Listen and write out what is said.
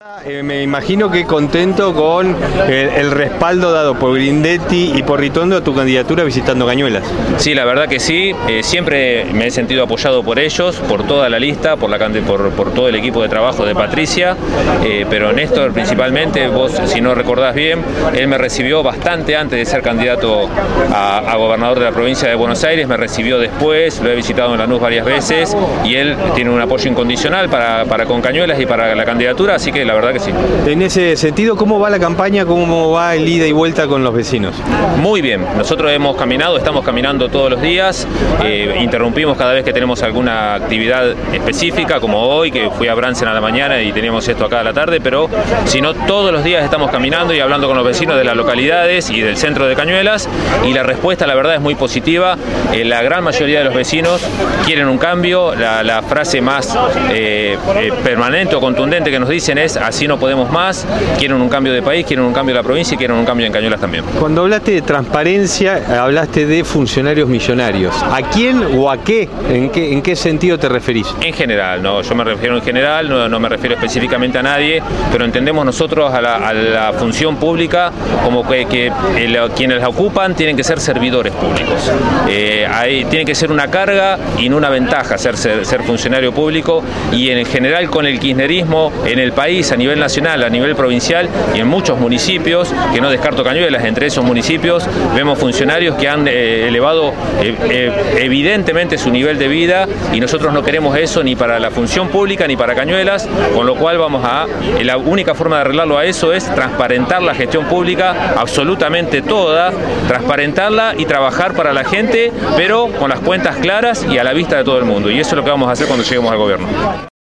Me imagino que contento con el respaldo dado por Grindetti y por Ritondo a tu candidatura visitando Cañuelas. Sí, la verdad que sí. Siempre me he sentido apoyado por ellos, por toda la lista, por todo el equipo de trabajo de Patricia, pero Néstor principalmente, vos si no recordás bien, él me recibió bastante antes de ser candidato a gobernador de la provincia de Buenos Aires, me recibió después, lo he visitado en Lanús varias veces y él tiene un apoyo incondicional para con Cañuelas y para la candidatura, así que la verdad que sí. En ese sentido, ¿cómo va la campaña? ¿Cómo va el ida y vuelta con los vecinos? Muy bien, nosotros estamos caminando todos los días, interrumpimos cada vez que tenemos alguna actividad específica, como hoy, que fui a Bransen a la mañana y teníamos esto acá a la tarde, pero si no, todos los días estamos caminando y hablando con los vecinos de las localidades y del centro de Cañuelas, y la respuesta, la verdad, es muy positiva. La gran mayoría de los vecinos quieren un cambio. La frase más permanente o contundente que nos dicen es: así no podemos más, quieren un cambio de país, quieren un cambio de la provincia y quieren un cambio en Cañuelas también. Cuando hablaste de transparencia, hablaste de funcionarios millonarios. ¿A quién o a qué? ¿En qué sentido te referís? En general, no, yo me refiero en general, no me refiero específicamente a nadie, pero entendemos nosotros a la función pública como que quienes la ocupan tienen que ser servidores públicos. Tiene que ser una carga y no una ventaja ser funcionario público, y en general con el kirchnerismo en el país, a nivel nacional, a nivel provincial y en muchos municipios, que no descarto Cañuelas, entre esos municipios vemos funcionarios que han elevado evidentemente su nivel de vida, y nosotros no queremos eso ni para la función pública ni para Cañuelas, con lo cual la única forma de arreglarlo a eso es transparentar la gestión pública, absolutamente toda, transparentarla y trabajar para la gente, pero con las cuentas claras y a la vista de todo el mundo, y eso es lo que vamos a hacer cuando lleguemos al gobierno.